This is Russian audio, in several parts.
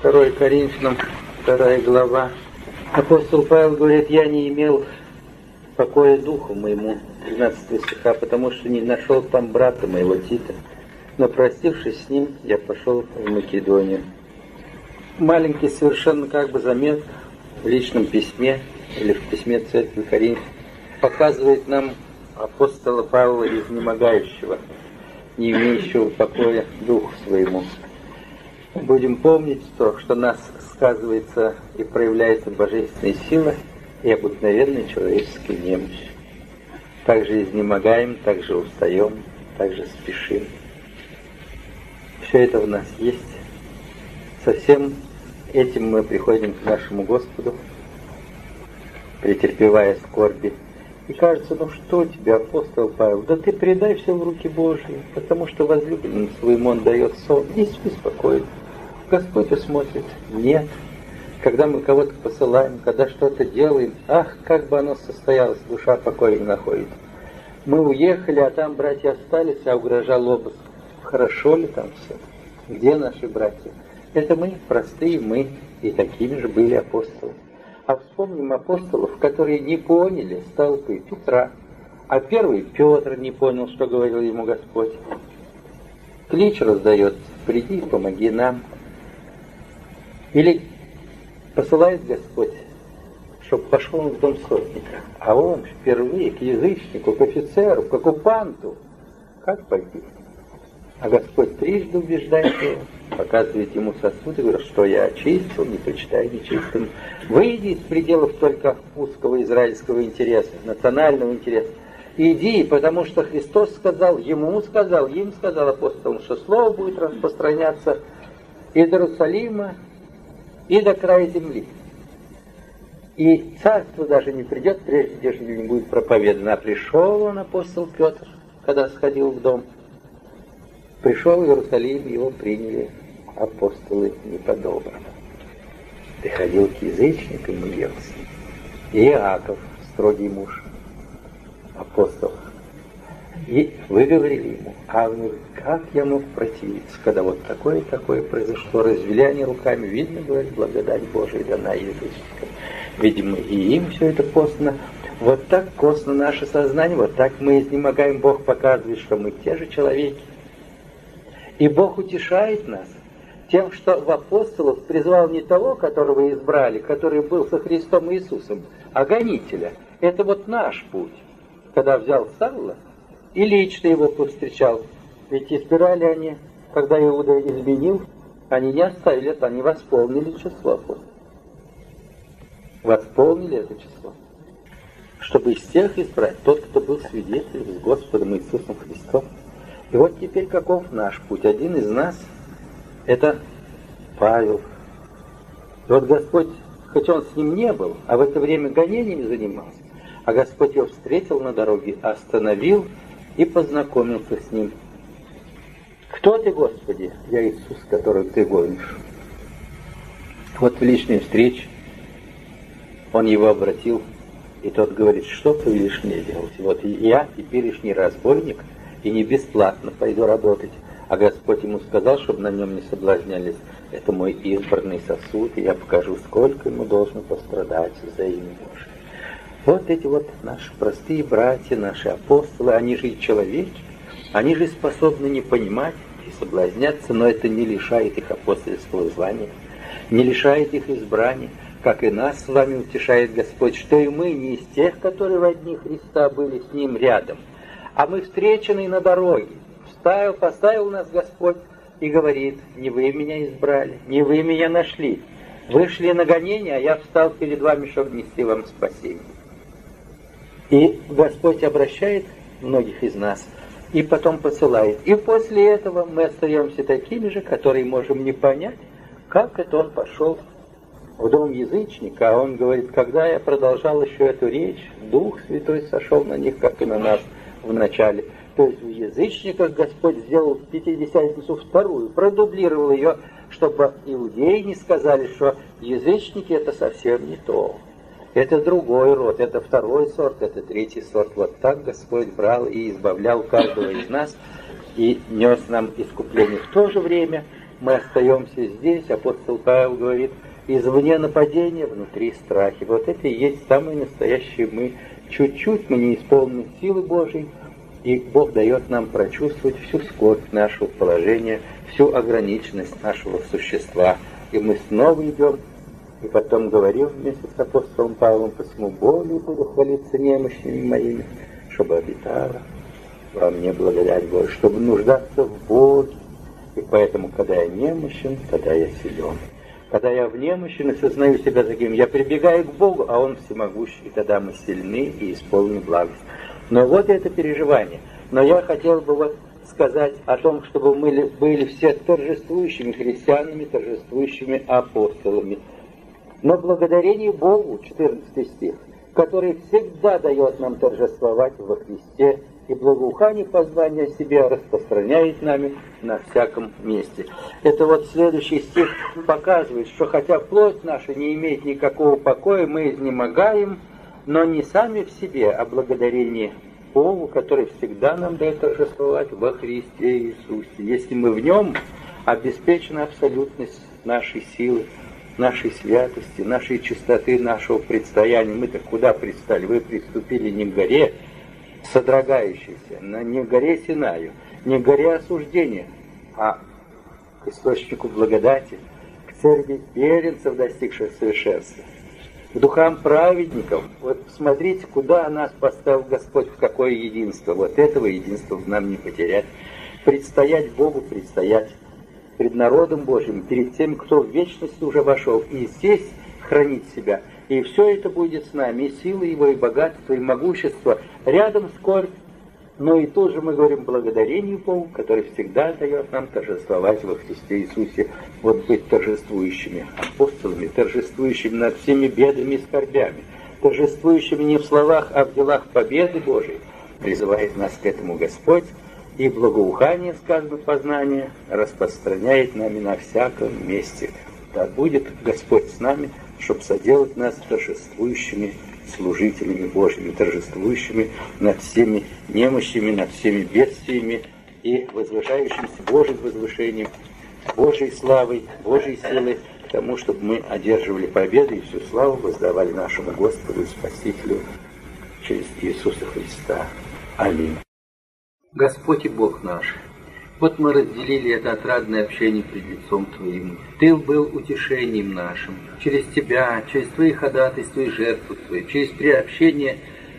2 Коринфянам, 2 глава. Апостол Павел говорит: «Я не имел покоя духу моему», 13 стиха, «потому что не нашел там брата моего Тита, но, простившись с ним, я пошел в Македонию». Маленький совершенно как бы заметка в личном письме или в письме церкви Коринф показывает нам апостола Павла, изнемогающего, не имеющего покоя духу своему. Будем помнить то, что нас сказывается и проявляется божественная сила и обыкновенная человеческая немощь. Также изнемогаем, также устаем, также спешим. Все это в нас есть. Со всем этим мы приходим к нашему Господу, претерпевая скорби. И кажется, ну что у тебя, апостол Павел, да ты предай все в руки Божьи, потому что возлюбленному своему он дает сон. Не спи спокойно. Господь усмотрит. Нет. Когда мы кого-то посылаем, когда что-то делаем, ах, как бы оно состоялось, душа покоя не находит. Мы уехали, а там братья остались, а угрожал обыск. Хорошо ли там все? Где наши братья? Это мы, простые мы, и такими же были апостолы. А вспомним апостолов, которые не поняли столпы Петра. А первый Петр не понял, что говорил ему Господь. Клич раздает: «Приди, помоги нам». Или посылает Господь, чтобы пошел он в дом сотника. А он впервые к язычнику, к офицеру, к оккупанту. Как пойти? А Господь трижды убеждает его, показывает ему сосуд и говорит: что я очистил, не почитай нечистым. Выйди из пределов только узкого израильского интереса, национального интереса. Иди, потому что Христос сказал, им сказал апостолам, что слово будет распространяться и до Иерусалима, и до края земли. И царство даже не придет, прежде чем не будет проповедано. А пришел он, апостол Петр, когда сходил в дом. Пришел в Иерусалим, его приняли апостолы не по-доброму. Приходил к язычникам и ел с ним. И Иаков, строгий муж, апостол. И выговорили ему: а он говорит: как я мог противиться, когда вот такое и такое произошло. Развели они руками, видно, говорит, благодать Божия дана язычникам. Видимо, и им все это костно. Вот так костно наше сознание, вот так мы изнемогаем. Бог показывает, что мы те же человеки. И Бог утешает нас тем, что в апостолов призвал не того, которого избрали, который был со Христом Иисусом, а гонителя. Это вот наш путь. Когда взял Савла и лично его повстречал. Ведь избирали они, когда Иуда изменил, они не оставили это, они восполнили число. Восполнили это число. Чтобы из всех избрать тот, кто был свидетелем с Господом Иисусом Христом. И вот теперь каков наш путь? Один из нас — это Павел. И вот Господь, хоть он с ним не был, а в это время гонениями занимался, а Господь его встретил на дороге, остановил и познакомился с ним. «Кто ты, Господи?» «Я Иисус, которого ты гонишь». Вот в личной встрече он его обратил, и тот говорит: что повелишь мне делать? Вот я теперешний разбойник, и не бесплатно пойду работать. А Господь ему сказал, чтобы на нем не соблазнялись. Это мой избранный сосуд, и я покажу, сколько ему должно пострадать за имя Божие. Вот эти вот наши простые братья, наши апостолы, они же и человеки, они же способны не понимать и соблазняться, но это не лишает их апостольского звания, не лишает их избрания, как и нас с вами утешает Господь, что и мы не из тех, которые во дни Христа были с Ним рядом, а мы встреченные на дороге. Поставил нас Господь и говорит: не вы меня избрали, не вы меня нашли. Вы шли на гонение, а я встал перед вами, чтобы нести вам спасение. И Господь обращает многих из нас и потом посылает. И после этого мы остаемся такими же, которые можем не понять, как это он пошел в дом язычника. А он говорит: когда я продолжал еще эту речь, Дух Святой сошел на них, как и на нас в начале. То есть в язычниках Господь сделал Пятидесятницу вторую, продублировал ее, чтобы иудеи не сказали, что язычники — это совсем не то. Это другой род, это второй сорт, это третий сорт. Вот так Господь брал и избавлял каждого из нас и нес нам искупление. В то же время мы остаемся здесь, апостол Павел говорит, извне нападения, внутри страхи. Вот это и есть самые настоящие мы. Чуть-чуть мы не исполнены силы Божьей, и Бог дает нам прочувствовать всю скорбь нашего положения, всю ограниченность нашего существа. И мы снова идем, и потом говорил вместе с апостолом Павлом, посему более буду хвалиться немощными моими, чтобы обитала во мне благодать Божия, чтобы нуждаться в Боге. И поэтому, когда я немощен, тогда я силен. Когда я в немощи сознаю себя таким, я прибегаю к Богу, а Он всемогущий, и тогда мы сильны и исполнены благость. Но вот это переживание. Но я хотел бы вот сказать о том, чтобы мы были все торжествующими христианами, торжествующими апостолами. Но благодарение Богу, 14 стих, который всегда дает нам торжествовать во Христе, и благоухание познания себя распространяет нами на всяком месте. Это вот следующий стих показывает, что хотя плоть наша не имеет никакого покоя, мы изнемогаем, но не сами в себе, а благодарение Богу, который всегда нам дает торжествовать во Христе Иисусе. Если мы в Нем, обеспечена абсолютность нашей силы, нашей святости, нашей чистоты, нашего предстояния. Мы-то куда пристали? Вы приступили не к горе содрогающейся, не к горе Синаю, не к горе осуждения, а к источнику благодати, к церкви первенцев, достигших совершенства, к духам праведников. Вот посмотрите, куда нас поставил Господь, в какое единство. Вот этого единства нам не потерять. Предстоять Богу, предстоять пред народом Божьим, перед тем, кто в вечность уже вошел, и здесь хранить себя. И все это будет с нами, и сила Его, и богатство, и могущество. Рядом скорбь, но и тоже мы говорим благодарению Богу, который всегда дает нам торжествовать во Христе Иисусе. Вот быть торжествующими апостолами, торжествующими над всеми бедами и скорбями, торжествующими не в словах, а в делах победы Божией. Призывает нас к этому Господь, и благоухание, сказано, познание распространяет нами на всяком месте. Да будет Господь с нами, чтобы соделать нас торжествующими служителями Божьими, торжествующими над всеми немощами, над всеми бедствиями и возвышающимся Божьим возвышением, Божьей славой, Божьей силой, к тому, чтобы мы одерживали победу и всю славу воздавали нашему Господу и Спасителю через Иисуса Христа. Аминь. Господь и Бог наш, вот мы разделили это отрадное общение пред лицом Твоим. Ты был утешением нашим. Через Тебя, через Твои ходатайства и жертвы Твои, через приобщение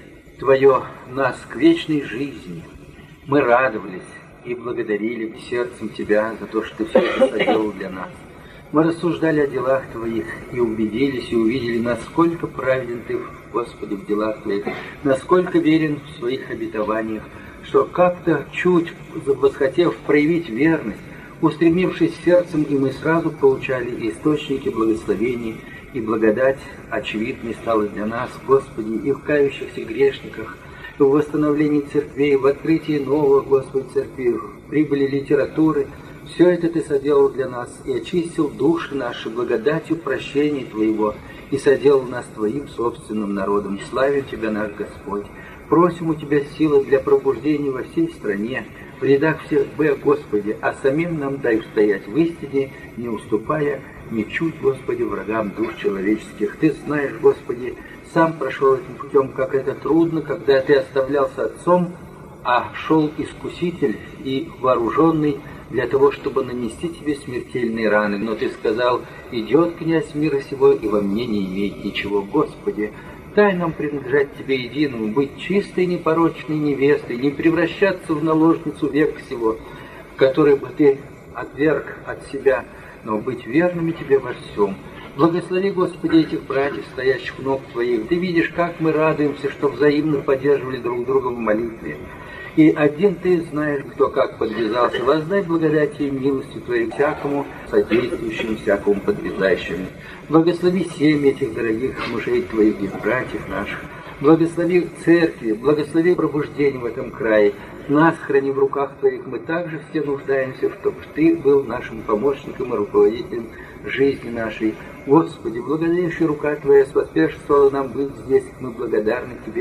Твое нас к вечной жизни. Мы радовались и благодарили сердцем Тебя за то, что Ты все это соделал для нас. Мы рассуждали о делах Твоих и убедились и увидели, насколько праведен Ты, Господи, в делах Твоих, насколько верен в своих обетованиях, что как-то чуть восхотев проявить верность, устремившись сердцем, и мы сразу получали источники благословений, и благодать очевидной стала для нас, Господи, и в кающихся грешниках, и в восстановлении церквей, в открытии нового, Господи, церкви, в прибыли литературы. Все это Ты соделал для нас и очистил души наши благодатью прощения Твоего, и соделал нас Твоим собственным народом. Славим Тебя, наш Господь. Просим у Тебя силы для пробуждения во всей стране, в рядах всех Господи, а самим нам дай устоять в истине, не уступая ни чуть, Господи, врагам душ человеческих. Ты знаешь, Господи, сам прошел этим путем, как это трудно, когда Ты оставлялся отцом, а шел искуситель и вооруженный для того, чтобы нанести Тебе смертельные раны. Но Ты сказал: идет князь мира сего, и во мне не имеет ничего. Господи, дай нам принадлежать Тебе единому, быть чистой, непорочной невестой, не превращаться в наложницу века сего, в которой бы Ты отверг от себя, но быть верными Тебе во всем. Благослови, Господи, этих братьев, стоящих у ног Твоих. Ты видишь, как мы радуемся, что взаимно поддерживали друг друга в молитве. И один Ты знаешь, кто как подвязался. Воздай благодати и милости Твоей всякому содействующему, всякому подвязающему. Благослови семьи этих дорогих мужей Твоих и братьев наших. Благослови церкви, благослови пробуждение в этом крае. Нас храни в руках Твоих. Мы также все нуждаемся, чтобы Ты был нашим помощником и руководителем жизни нашей. Господи, благодарящая рука Твоя способствовала нам быть здесь. Мы благодарны Тебе.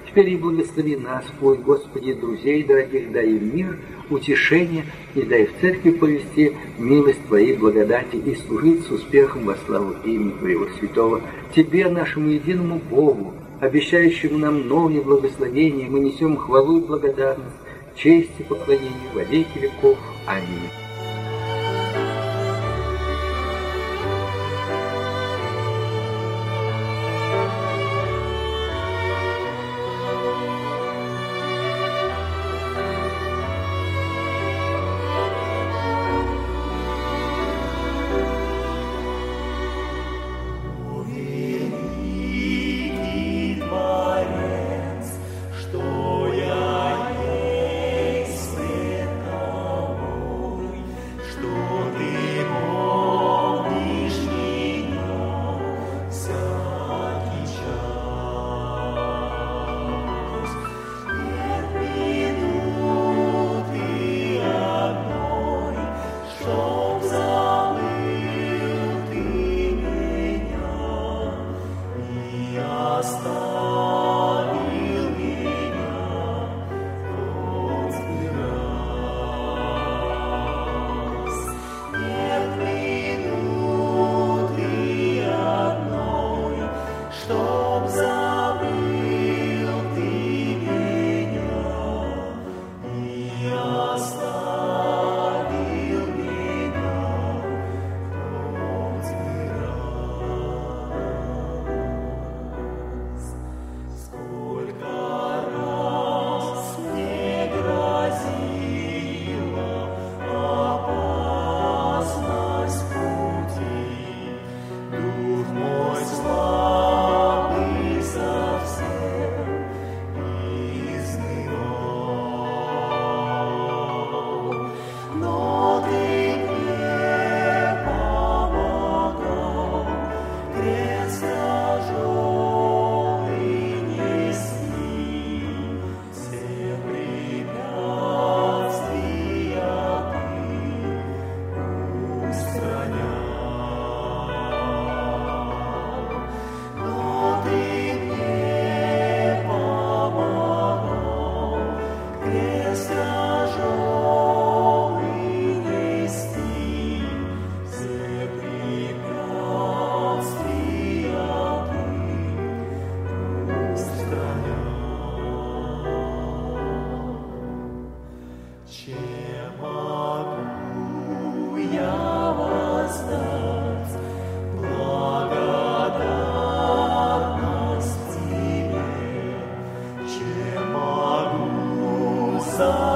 Теперь и благослови нас, Твой, Господи, друзей дорогих, дай им мир, утешение, и дай в церкви повести милость Твоей благодати и служить с успехом во славу имени Твоего святого. Тебе, нашему единому Богу, обещающему нам новые благословения, мы несем хвалу и благодарность, честь и поклонение во веки веков. Аминь. Son.